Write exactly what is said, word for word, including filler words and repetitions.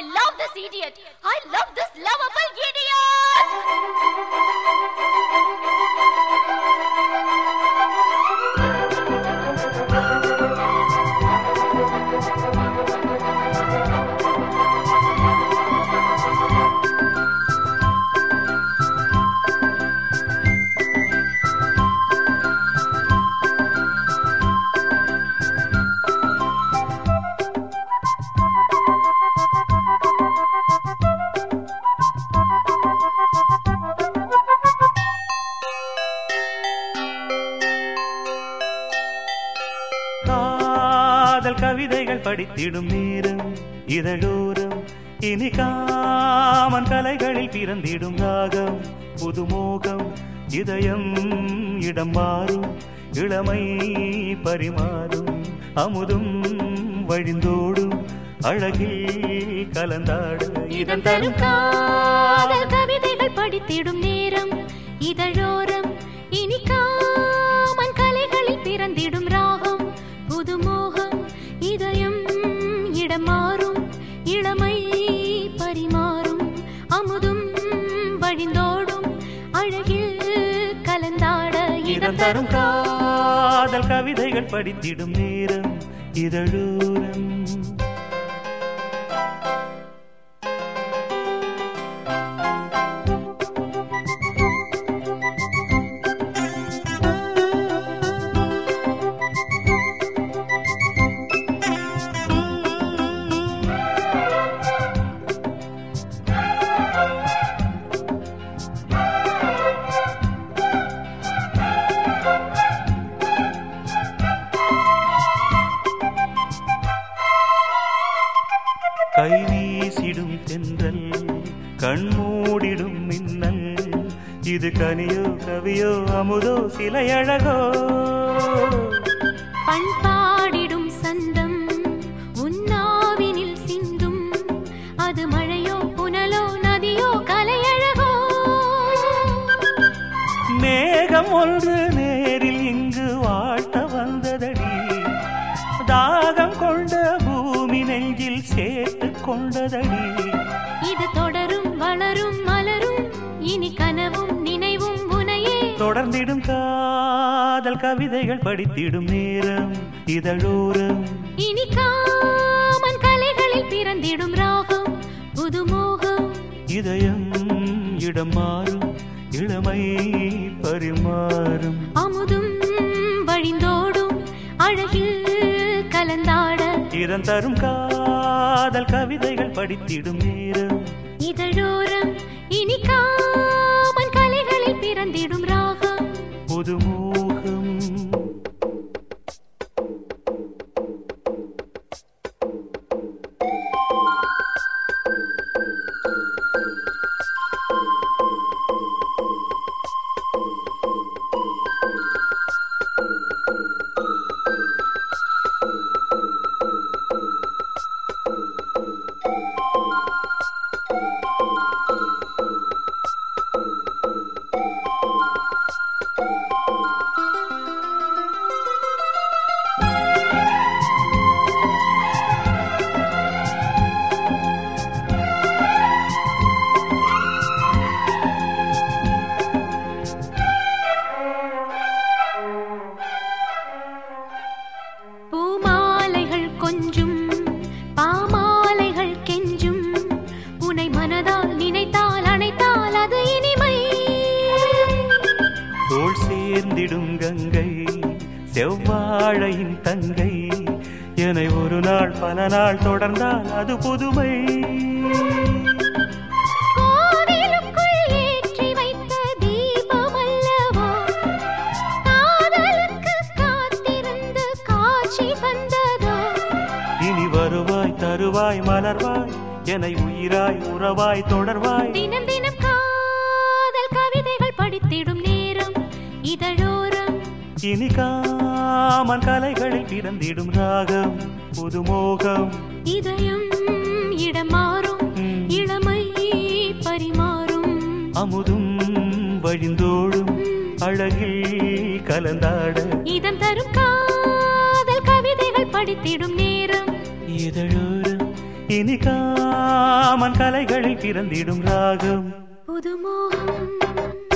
love this idiot. I love this lovable idiot. கவிதைகள் படித்திடும் நேரம் இதழோரம் இனி காமன் கலைகளில் பிறந்திடும் ராகம் புதுமோகம் இதயம் இடம் மாறும் இளமை பரிமாறும் அமுதும் வழிந்தோடும் அழகில் கலந்தாடு இதன் தரும் காதல் கவிதைகள் படித்திடும் நேரம் இதழோரம் இனி காமன் கலைகளில் பிறந்திடும் ராகம் புதுமோகம் இதயம் இடம் மாறும் இளமை பரிமாறும் அமுதும் வழிந்தோடும் அழகில் கலந்தாட இதன் தரும் காதல் கவிதைகள் படித்திடும் நேரம் இதழோரம் கை வீசிடும் தென்றல் கண்மூடிடும் மின்னல் இது கனியோ கவியோ அமுதோ சிலை அழகோ பண்பாடிடும் சந்தம் உன்னாவினில் சிந்தும் அது மழையோ புனலோ நதியோ கலையழகோ மேகம் ஒன்று நேரில் இங்கு வாழ்த்த வந்ததடி தாகம் கொண்ட பூமி நெஞ்சில் சேர்த்து கொண்டதடி இது தொடரும் வளரும் மலரும் இனி கனவும் நினைவும் உனையே தொடர்ந்திடும் காதல் கவிதைகள் படித்திடும் நேரம் இதழோரம் இனி காமன் கலைகளில் பிறந்திடும் ராகம் புதுமோகம் இதயம் இடம் மாறும் இளமை பரிமாறும் அமுதும் வழிந்தோடும் அழகில் கலந்தாட இதன் தரும் காதல் கவிதைகள் படித்திடும் நேரம் இதழோரம் இனி காமன் கலைகளில் பிறந்திடும் ராகம் புதுமோகம் பூமாலைகள் கொஞ்சும் பாமாலைகள் கெஞ்சும் உனை மனதால் நினைத்தால் அணைத்தால் அது இனிமை தோள் சேர்ந்திடும் கங்கை செவ்வாழையின் தங்கை என்னை ஒரு நாள் பல நாள் தொடர்ந்தால் அது புதுமை கோவிலுக்குள் ஏற்றி வைத்த தீபம் அல்லவோ காதலுக்கு காத்திருந்து காட்சி தந்ததோ இனி வருவாய் தருவாய் மலர்வாய் என்னை உயிராய் உறவாய் தொடர்வாய் தினம் தினம் காதல் கவிதைகள் படித்திடும் நேரம் இதழோரம் இனி காமன் கலைகளில் பிறந்திடும் ராகம் புதுமோகம் இதயம் இடம் மாறும் இளமை பரிமாறும் அமுதும் வழிந்தோடும் அழகில் கலந்தாட இதம் தரும் காதல் கவிதைகள் படித்திடும் நேரம் இதழோரம் இனி காமன் கலைகளில் பிறந்திடும் ராகம் புதுமோகம்